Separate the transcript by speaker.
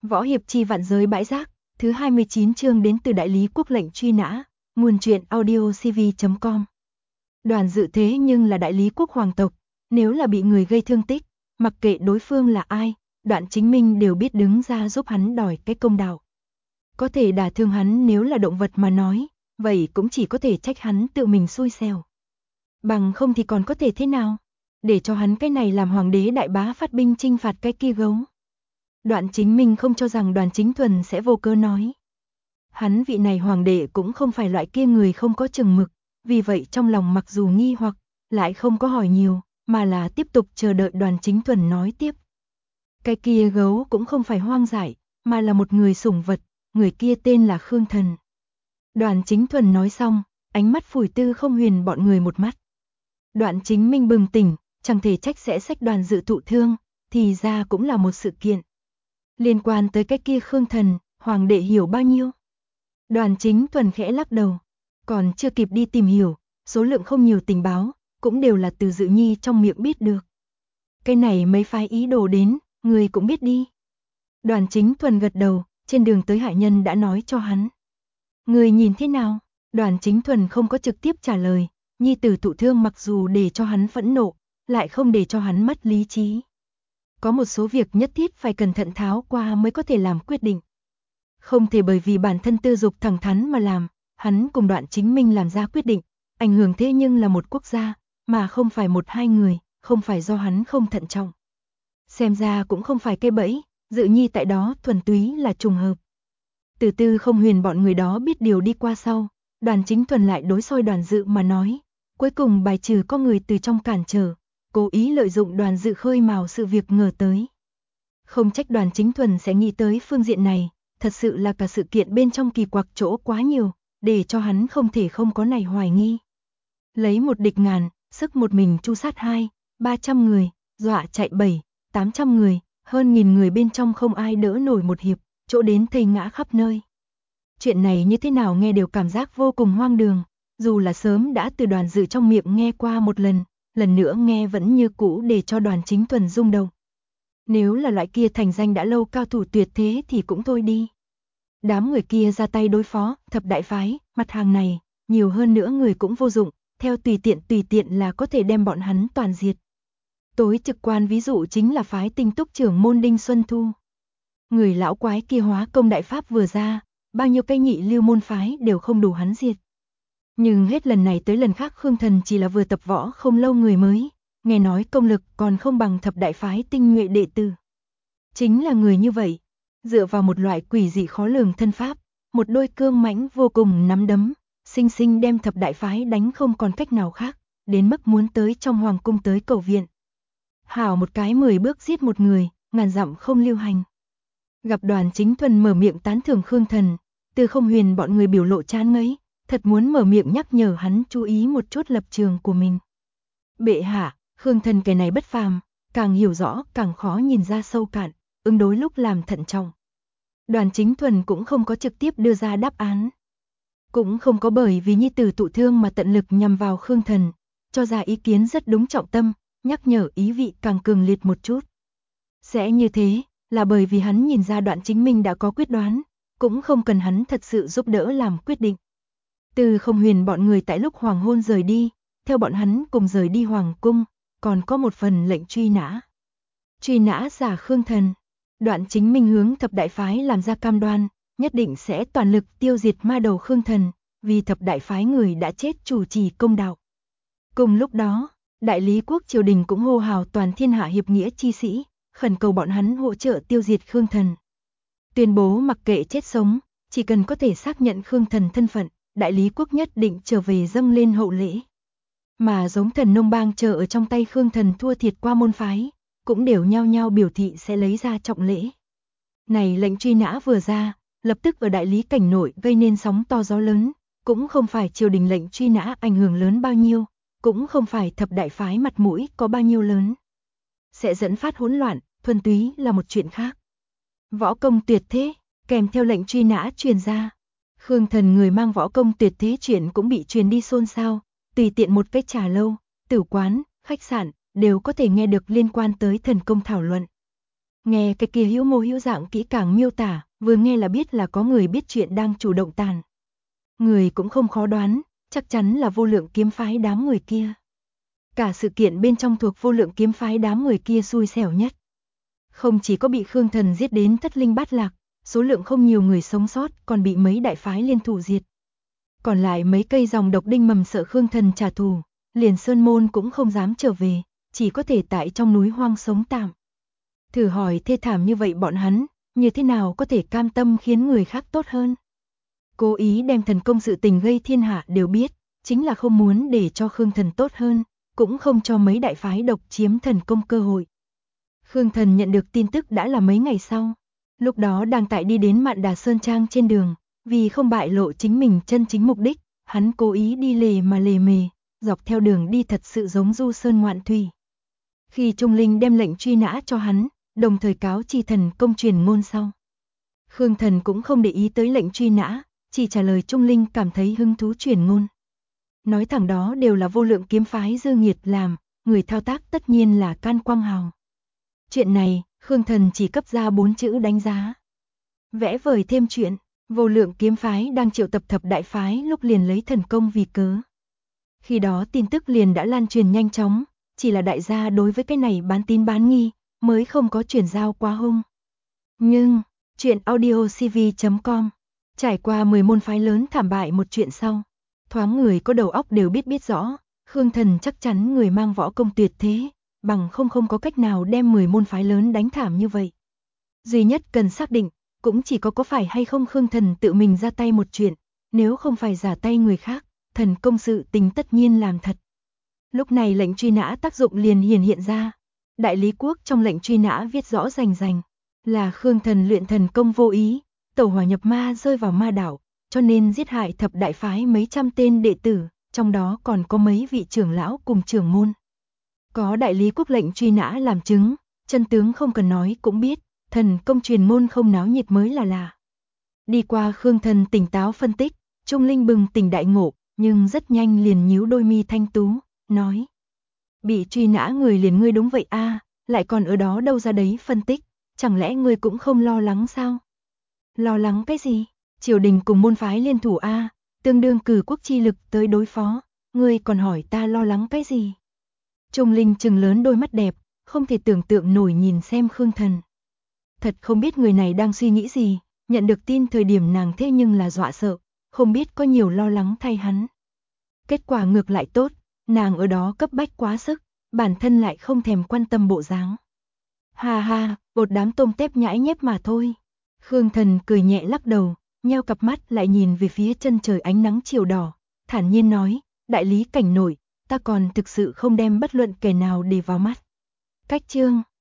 Speaker 1: Võ hiệp chi vạn giới bãi rác, thứ 29 chương đến từ đại lý quốc lệnh truy nã, nguồn truyện audiocv.com. Đoàn Dự thế nhưng là đại lý quốc hoàng tộc, nếu là bị người gây thương tích, mặc kệ đối phương là ai, Đoạn Chính Minh đều biết đứng ra giúp hắn đòi cái công đạo. Có thể đả thương hắn nếu là động vật mà nói, vậy cũng chỉ có thể trách hắn tự mình xui xẻo. Bằng không thì còn có thể thế nào? Để cho hắn cái này làm hoàng đế đại bá phát binh chinh phạt cái kia gấu. Đoạn Chính Minh không cho rằng Đoàn Chính Thuần sẽ vô cớ nói. Hắn vị này hoàng đệ cũng không phải loại kia người không có chừng mực, vì vậy trong lòng mặc dù nghi hoặc, lại không có hỏi nhiều, mà là tiếp tục chờ đợi Đoàn Chính Thuần nói tiếp. Cái kia gấu cũng không phải hoang dại, mà là một người sủng vật, người kia tên là Khương Thần. Đoàn Chính Thuần nói xong, ánh mắt phủi Tư Không Huyền bọn người một mắt. Đoạn Chính Minh bừng tỉnh, chẳng thể trách sẽ xách Đoàn Dự thụ thương, thì ra cũng là một sự kiện. Liên quan tới cái kia Khương Thần, hoàng đệ hiểu bao nhiêu? Đoàn Chính Thuần khẽ lắc đầu, còn chưa kịp đi tìm hiểu, số lượng không nhiều tình báo, cũng đều là từ Dự Nhi trong miệng biết được. Cái này mấy phái ý đồ đến, người cũng biết đi. Đoàn Chính Thuần gật đầu, trên đường tới hải nhân đã nói cho hắn. Người nhìn thế nào? Đoàn Chính Thuần không có trực tiếp trả lời, nhi tử thụ thương mặc dù để cho hắn phẫn nộ, lại không để cho hắn mất lý trí. Có một số việc nhất thiết phải cẩn thận tháo qua mới có thể làm quyết định. Không thể bởi vì bản thân tư dục thẳng thắn mà làm, hắn cùng Đoạn Chính Minh làm ra quyết định, ảnh hưởng thế nhưng là một quốc gia, mà không phải một hai người, không phải do hắn không thận trọng. Xem ra cũng không phải cái bẫy, Dự Nhi tại đó thuần túy là trùng hợp. Từ Tư Không Huyền bọn người đó biết điều đi qua sau, Đoàn Chính Thuần lại đối soi Đoàn Dự mà nói, cuối cùng bài trừ có người từ trong cản trở, cố ý lợi dụng Đoàn Dự khơi mào sự việc ngờ tới. Không trách Đoàn Chính Thuần sẽ nghĩ tới phương diện này, thật sự là cả sự kiện bên trong kỳ quặc chỗ quá nhiều, để cho hắn không thể không có này hoài nghi. Lấy một địch ngàn, sức một mình tru sát 200-300 người, dọa chạy 700-800 người, hơn 1000 người bên trong không ai đỡ nổi một hiệp, chỗ đến thây ngã khắp nơi. Chuyện này như thế nào nghe đều cảm giác vô cùng hoang đường, dù là sớm đã từ Đoàn Dự trong miệng nghe qua một lần nữa nghe vẫn như cũ để cho Đoàn Chính Thuần rung động. Nếu là loại kia thành danh đã lâu cao thủ tuyệt thế thì cũng thôi đi. Đám người kia ra tay đối phó, thập đại phái, mặt hàng này, nhiều hơn nữa người cũng vô dụng, theo tùy tiện là có thể đem bọn hắn toàn diệt. Tối trực quan ví dụ chính là phái Tinh Túc trưởng môn Đinh Xuân Thu. Người lão quái kia hóa công đại pháp vừa ra, bao nhiêu cây nhị lưu môn phái đều không đủ hắn diệt. Nhưng hết lần này tới lần khác Khương Thần chỉ là vừa tập võ không lâu người mới, nghe nói công lực còn không bằng thập đại phái tinh nhuệ đệ tử. Chính là người như vậy, dựa vào một loại quỷ dị khó lường thân pháp, một đôi cương mãnh vô cùng nắm đấm, sinh sinh đem thập đại phái đánh không còn cách nào khác, đến mức muốn tới trong hoàng cung tới cầu viện. Hảo một cái 10 bước giết một người, ngàn dặm không lưu hành. Gặp Đoàn Chính Thuần mở miệng tán thưởng Khương Thần, Tư Không Huyền bọn người biểu lộ chán ngấy, thật muốn mở miệng nhắc nhở hắn chú ý một chút lập trường của mình. Bệ hạ, Khương Thần cái này bất phàm, càng hiểu rõ càng khó nhìn ra sâu cạn, ứng đối lúc làm thận trọng. Đoàn Chính Thuần cũng không có trực tiếp đưa ra đáp án. Cũng không có bởi vì nhi tử thụ thương mà tận lực nhằm vào Khương Thần, cho ra ý kiến rất đúng trọng tâm, nhắc nhở ý vị càng cường liệt một chút. Sẽ như thế, là bởi vì hắn nhìn ra Đoạn Chính Minh đã có quyết đoán, cũng không cần hắn thật sự giúp đỡ làm quyết định. Tư Không Huyền bọn người tại lúc hoàng hôn rời đi, theo bọn hắn cùng rời đi hoàng cung, còn có một phần lệnh truy nã. Truy nã giả Khương Thần. Đoạn Chính Minh hướng thập đại phái làm ra cam đoan, nhất định sẽ toàn lực tiêu diệt ma đầu Khương Thần, vì thập đại phái người đã chết chủ trì công đạo. Cùng lúc đó, đại lý quốc triều đình cũng hô hào toàn thiên hạ hiệp nghĩa chi sĩ, khẩn cầu bọn hắn hỗ trợ tiêu diệt Khương Thần. Tuyên bố mặc kệ chết sống, chỉ cần có thể xác nhận Khương Thần thân phận, đại lý quốc nhất định trở về dâng lên hậu lễ. Mà giống Thần Nông Bang chờ ở trong tay Khương Thần thua thiệt qua môn phái, cũng đều nhao nhao biểu thị sẽ lấy ra trọng lễ. Này lệnh truy nã vừa ra, lập tức ở đại lý cảnh nội gây nên sóng to gió lớn, cũng không phải triều đình lệnh truy nã ảnh hưởng lớn bao nhiêu, cũng không phải thập đại phái mặt mũi có bao nhiêu lớn. Sẽ dẫn phát hỗn loạn, thuần túy là một chuyện khác. Võ công tuyệt thế, kèm theo lệnh truy nã truyền ra. Khương Thần người mang võ công tuyệt thế chuyện cũng bị truyền đi xôn xao, tùy tiện một cái trà lâu, tử quán, khách sạn, đều có thể nghe được liên quan tới thần công thảo luận. Nghe cái kia hữu mô hữu dạng kỹ càng miêu tả, vừa nghe là biết là có người biết chuyện đang chủ động tàn. Người cũng không khó đoán, chắc chắn là Vô Lượng kiếm phái đám người kia. Cả sự kiện bên trong thuộc Vô Lượng kiếm phái đám người kia xui xẻo nhất. Không chỉ có bị Khương Thần giết đến thất linh bát lạc, số lượng không nhiều người sống sót, còn bị mấy đại phái liên thủ diệt. Còn lại mấy cây dòng độc đinh mầm sợ Khương Thần trả thù, liền sơn môn cũng không dám trở về, chỉ có thể tại trong núi hoang sống tạm. Thử hỏi thê thảm như vậy bọn hắn, như thế nào có thể cam tâm khiến người khác tốt hơn? Cố ý đem thần công sự tình gây thiên hạ đều biết, chính là không muốn để cho Khương Thần tốt hơn, cũng không cho mấy đại phái độc chiếm thần công cơ hội. Khương Thần nhận được tin tức đã là mấy ngày sau, lúc đó đang tại đi đến Mạn Đà Sơn Trang trên đường, vì không bại lộ chính mình chân chính mục đích, hắn cố ý đi lề mà lề mề, dọc theo đường đi thật sự giống du sơn ngoạn thủy. Khi Trung Linh đem lệnh truy nã cho hắn, đồng thời cáo chi thần công truyền ngôn sau. Khương Thần cũng không để ý tới lệnh truy nã, chỉ trả lời Trung Linh cảm thấy hứng thú truyền ngôn. Nói thẳng đó đều là Vô Lượng kiếm phái Dư Nghiệt làm, người thao tác tất nhiên là Can Quang Hào. Chuyện này, Khương Thần chỉ cấp ra 4 chữ đánh giá. Vẽ vời thêm chuyện, Vô Lượng kiếm phái đang triệu tập thập đại phái lúc liền lấy thần công vì cớ. Khi đó tin tức liền đã lan truyền nhanh chóng, chỉ là đại gia đối với cái này bán tín bán nghi, mới không có chuyển giao quá hung. Nhưng, chuyện audiocv.com, trải qua 10 môn phái lớn thảm bại một chuyện sau, thoáng người có đầu óc đều biết rõ, Khương Thần chắc chắn người mang võ công tuyệt thế, bằng không có cách nào đem 10 môn phái lớn đánh thảm như vậy. Duy nhất cần xác định, cũng chỉ có phải hay không Khương Thần tự mình ra tay một chuyện, nếu không phải giả tay người khác, thần công sự tình tất nhiên làm thật. Lúc này lệnh truy nã tác dụng liền hiện ra. Đại lý quốc trong lệnh truy nã viết rõ rành rành, là Khương Thần luyện thần công vô ý, tẩu hỏa nhập ma rơi vào ma đảo, cho nên giết hại thập đại phái mấy trăm tên đệ tử, trong đó còn có mấy vị trưởng lão cùng trưởng môn. Có đại lý quốc lệnh truy nã làm chứng, chân tướng không cần nói cũng biết, thần công truyền môn không náo nhiệt mới là lạ. Đi qua Khương Thần tỉnh táo phân tích, Trung Linh bừng tỉnh đại ngộ, nhưng rất nhanh liền nhíu đôi mi thanh tú, nói: bị truy nã người liền ngươi đúng vậy a, lại còn ở đó đâu ra đấy phân tích, chẳng lẽ ngươi cũng không lo lắng sao? Lo lắng cái gì? Triều đình cùng môn phái liên thủ a, tương đương cử quốc chi lực tới đối phó, ngươi còn hỏi ta lo lắng cái gì? Trung Linh trừng lớn đôi mắt đẹp, không thể tưởng tượng nổi nhìn xem Khương Thần. Thật không biết người này đang suy nghĩ gì, nhận được tin thời điểm nàng thế nhưng là dọa sợ, không biết có nhiều lo lắng thay hắn. Kết quả ngược lại tốt, nàng ở đó cấp bách quá sức, bản thân lại không thèm quan tâm bộ dáng. Ha ha, một đám tôm tép nhãi nhép mà thôi. Khương Thần cười nhẹ lắc đầu, nheo cặp mắt lại nhìn về phía chân trời ánh nắng chiều đỏ, thản nhiên nói: đại lý cảnh nổi, ta còn thực sự không đem bất luận kẻ nào để vào mắt. Cách chương